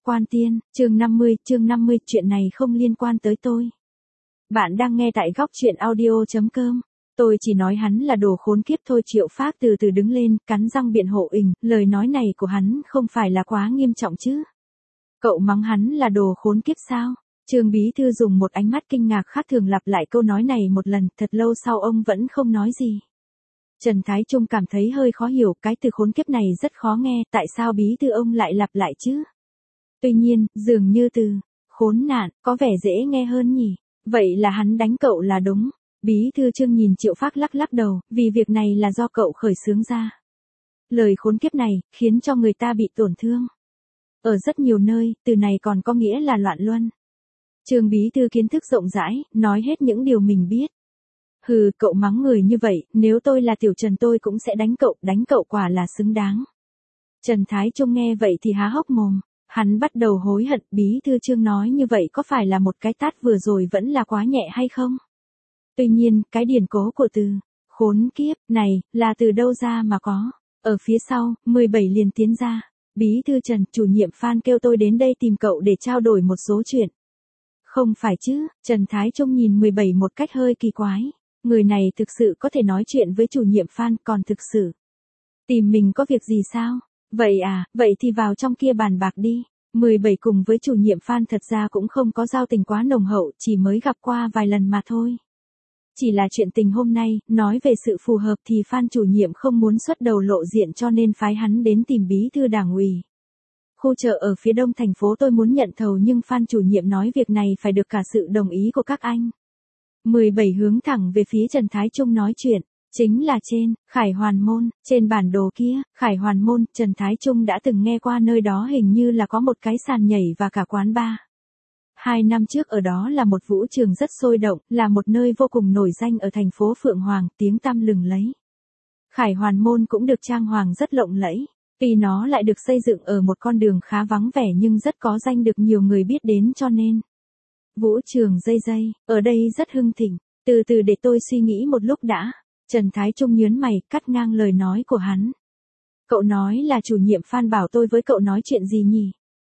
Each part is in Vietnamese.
Quan Tiên, chương 50, chuyện này không liên quan tới tôi. Bạn đang nghe tại góc truyện audio.com. Tôi chỉ nói hắn là đồ khốn kiếp thôi. Triệu Phác từ từ đứng lên, cắn răng biện hộ ình, lời nói này của hắn không phải là quá nghiêm trọng chứ. Cậu mắng hắn là đồ khốn kiếp sao? Trương Bí Thư dùng một ánh mắt kinh ngạc khác thường lặp lại câu nói này một lần, thật lâu sau ông vẫn không nói gì. Trần Thái Trung cảm thấy hơi khó hiểu, cái từ khốn kiếp này rất khó nghe, tại sao Bí Thư ông lại lặp lại chứ? Tuy nhiên, dường như từ khốn nạn có vẻ dễ nghe hơn nhỉ. Vậy là hắn đánh cậu là đúng. Bí Thư Trương nhìn Triệu Phác lắc lắc đầu, vì việc này là do cậu khởi xướng ra. Lời khốn kiếp này khiến cho người ta bị tổn thương. Ở rất nhiều nơi, từ này còn có nghĩa là loạn luân. Trương Bí Thư kiến thức rộng rãi, nói hết những điều mình biết. Hừ, cậu mắng người như vậy, nếu tôi là Tiểu Trần tôi cũng sẽ đánh cậu quả là xứng đáng. Trần Thái Trung nghe vậy thì há hốc mồm, hắn bắt đầu hối hận. Bí Thư Trương nói như vậy có phải là một cái tát vừa rồi vẫn là quá nhẹ hay không? Tuy nhiên, cái điển cố của từ khốn kiếp này là từ đâu ra mà có? Ở phía sau, 17 liền tiến ra. Bí Thư Trần, chủ nhiệm Phan kêu tôi đến đây tìm cậu để trao đổi một số chuyện. Không phải chứ? Trần Thái Trung nhìn 17 một cách hơi kỳ quái. Người này thực sự có thể nói chuyện với chủ nhiệm Phan, còn thực sự tìm mình có việc gì sao? Vậy à, vậy thì vào trong kia bàn bạc đi. 17 cùng với chủ nhiệm Phan thật ra cũng không có giao tình quá nồng hậu, chỉ mới gặp qua vài lần mà thôi. Chỉ là chuyện tình hôm nay, nói về sự phù hợp thì Phan chủ nhiệm không muốn xuất đầu lộ diện cho nên phái hắn đến tìm Bí Thư Đảng ủy. Khu chợ ở phía đông thành phố tôi muốn nhận thầu nhưng Phan chủ nhiệm nói việc này phải được cả sự đồng ý của các anh. 17 hướng thẳng về phía Trần Thái Trung nói chuyện. Chính là trên Khải Hoàn Môn, trên bản đồ kia, Khải Hoàn Môn. Trần Thái Trung đã từng nghe qua nơi đó, hình như là có một cái sàn nhảy và cả quán bar. 2 năm trước ở đó là một vũ trường rất sôi động, là một nơi vô cùng nổi danh ở thành phố Phượng Hoàng, tiếng tăm lừng lẫy. Khải Hoàn Môn cũng được trang hoàng rất lộng lẫy. Tuy nó lại được xây dựng ở một con đường khá vắng vẻ nhưng rất có danh, được nhiều người biết đến cho nên. Vũ trường dây, ở đây rất hưng thịnh. Từ từ để tôi suy nghĩ một lúc đã. Trần Thái Trung nhớn mày, cắt ngang lời nói của hắn. Cậu nói là chủ nhiệm Phan bảo tôi với cậu nói chuyện gì nhỉ?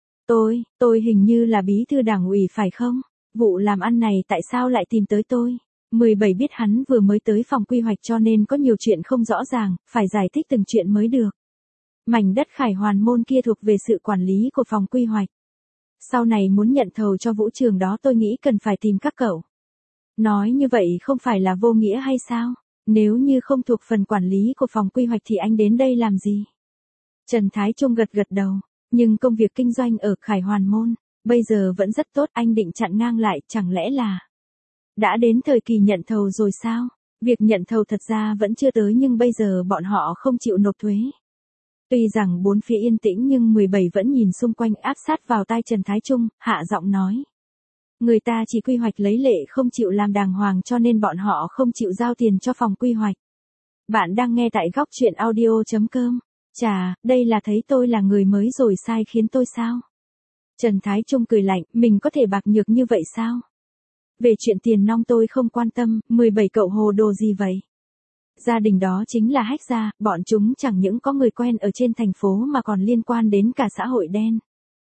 Tôi hình như là Bí Thư Đảng ủy phải không? Vụ làm ăn này tại sao lại tìm tới tôi? 17 biết hắn vừa mới tới phòng quy hoạch cho nên có nhiều chuyện không rõ ràng, phải giải thích từng chuyện mới được. Mảnh đất Khải Hoàn Môn kia thuộc về sự quản lý của phòng quy hoạch. Sau này muốn nhận thầu cho vũ trường đó tôi nghĩ cần phải tìm các cậu. Nói như vậy không phải là vô nghĩa hay sao? Nếu như không thuộc phần quản lý của phòng quy hoạch thì anh đến đây làm gì? Trần Thái Trung gật đầu. Nhưng công việc kinh doanh ở Khải Hoàn Môn bây giờ vẫn rất tốt, anh định chặn ngang lại, chẳng lẽ là đã đến thời kỳ nhận thầu rồi sao? Việc nhận thầu thật ra vẫn chưa tới nhưng bây giờ bọn họ không chịu nộp thuế. Tuy rằng bốn phía yên tĩnh nhưng 17 vẫn nhìn xung quanh, áp sát vào tai Trần Thái Trung, hạ giọng nói. Người ta chỉ quy hoạch lấy lệ không chịu làm đàng hoàng cho nên bọn họ không chịu giao tiền cho phòng quy hoạch. Bạn đang nghe tại góc truyện audio.com. Chà, đây là thấy tôi là người mới rồi sai khiến tôi sao? Trần Thái Trung cười lạnh, mình có thể bạc nhược như vậy sao? Về chuyện tiền nong tôi không quan tâm, 17 cậu hồ đồ gì vậy? Gia đình đó chính là Hách gia, bọn chúng chẳng những có người quen ở trên thành phố mà còn liên quan đến cả xã hội đen.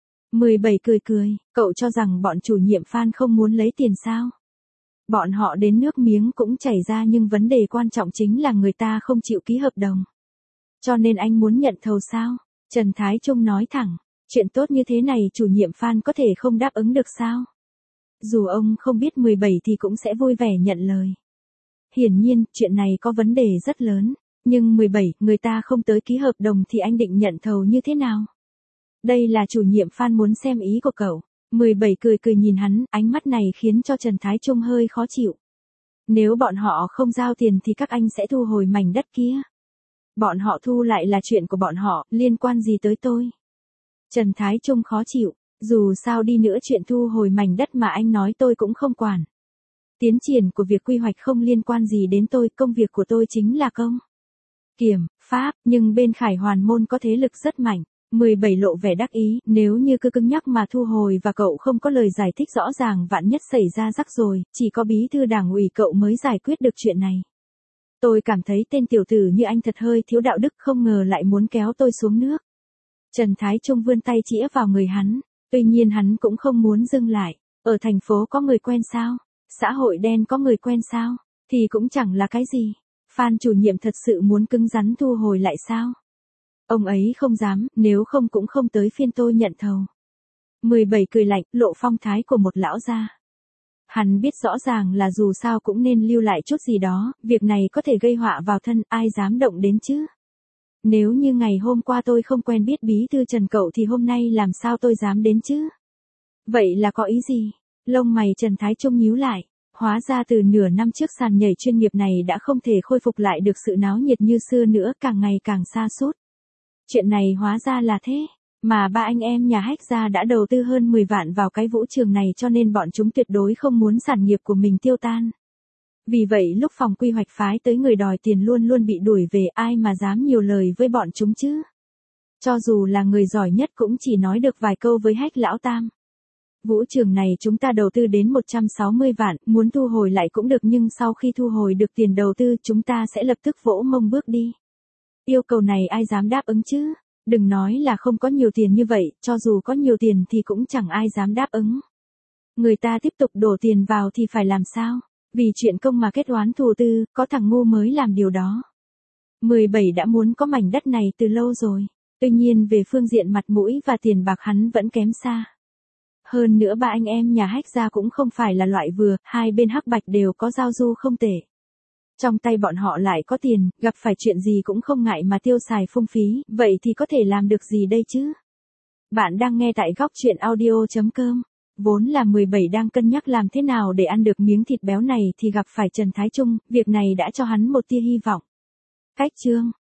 17 cười, cậu cho rằng bọn chủ nhiệm Phan không muốn lấy tiền sao? Bọn họ đến nước miếng cũng chảy ra nhưng vấn đề quan trọng chính là người ta không chịu ký hợp đồng. Cho nên anh muốn nhận thầu sao? Trần Thái Trung nói thẳng, chuyện tốt như thế này chủ nhiệm Phan có thể không đáp ứng được sao? Dù ông không biết 17 thì cũng sẽ vui vẻ nhận lời. Hiển nhiên, chuyện này có vấn đề rất lớn, nhưng 17, người ta không tới ký hợp đồng thì anh định nhận thầu như thế nào? Đây là chủ nhiệm Phan muốn xem ý của cậu. 17 cười nhìn hắn, ánh mắt này khiến cho Trần Thái Trung hơi khó chịu. Nếu bọn họ không giao tiền thì các anh sẽ thu hồi mảnh đất kia. Bọn họ thu lại là chuyện của bọn họ, liên quan gì tới tôi? Trần Thái Trung khó chịu, dù sao đi nữa chuyện thu hồi mảnh đất mà anh nói tôi cũng không quản. Tiến triển của việc quy hoạch không liên quan gì đến tôi, công việc của tôi chính là công kiểm pháp, nhưng bên Khải Hoàn Môn có thế lực rất mạnh. 17 lộ vẻ đắc ý, nếu như cứ cứng nhắc mà thu hồi và cậu không có lời giải thích rõ ràng vạn nhất xảy ra rắc rối, chỉ có Bí Thư Đảng ủy cậu mới giải quyết được chuyện này. Tôi cảm thấy tên tiểu tử như anh thật hơi thiếu đạo đức, không ngờ lại muốn kéo tôi xuống nước. Trần Thái Trung vươn tay chĩa vào người hắn. Tuy nhiên hắn cũng không muốn dừng lại. Ở thành phố có người quen sao? Xã hội đen có người quen sao? Thì cũng chẳng là cái gì. Phan chủ nhiệm thật sự muốn cứng rắn thu hồi lại sao? Ông ấy không dám, nếu không cũng không tới phiên tôi nhận thầu. 17 cười lạnh, lộ phong thái của một lão gia. Hắn biết rõ ràng là dù sao cũng nên lưu lại chút gì đó, việc này có thể gây họa vào thân, ai dám động đến chứ? Nếu như ngày hôm qua tôi không quen biết bí thư Trần cậu thì hôm nay làm sao tôi dám đến chứ? Vậy là có ý gì? Lông mày Trần Thái Trung nhíu lại. Hóa ra từ nửa năm trước sàn nhảy chuyên nghiệp này đã không thể khôi phục lại được sự náo nhiệt như xưa nữa, càng ngày càng sa sút. Chuyện này hóa ra là thế. Mà ba anh em nhà Hách gia đã đầu tư hơn 10 vạn vào cái vũ trường này cho nên bọn chúng tuyệt đối không muốn sản nghiệp của mình tiêu tan. Vì vậy lúc phòng quy hoạch phái tới người đòi tiền luôn luôn bị đuổi về, ai mà dám nhiều lời với bọn chúng chứ. Cho dù là người giỏi nhất cũng chỉ nói được vài câu với Hách lão tam. Vũ trường này chúng ta đầu tư đến 160 vạn, muốn thu hồi lại cũng được nhưng sau khi thu hồi được tiền đầu tư chúng ta sẽ lập tức vỗ mông bước đi. Yêu cầu này ai dám đáp ứng chứ? Đừng nói là không có nhiều tiền như vậy, cho dù có nhiều tiền thì cũng chẳng ai dám đáp ứng. Người ta tiếp tục đổ tiền vào thì phải làm sao? Vì chuyện công mà kết oán thù tư, có thằng ngu mới làm điều đó. 17 đã muốn có mảnh đất này từ lâu rồi. Tuy nhiên về phương diện mặt mũi và tiền bạc hắn vẫn kém xa. Hơn nữa ba anh em nhà Hách gia cũng không phải là loại vừa, hai bên hắc bạch đều có giao du không tệ. Trong tay bọn họ lại có tiền, gặp phải chuyện gì cũng không ngại mà tiêu xài phung phí, vậy thì có thể làm được gì đây chứ? Bạn đang nghe tại góc truyện audio.com. Vốn là 17 đang cân nhắc làm thế nào để ăn được miếng thịt béo này thì gặp phải Trần Thái Trung, việc này đã cho hắn một tia hy vọng. Cách chương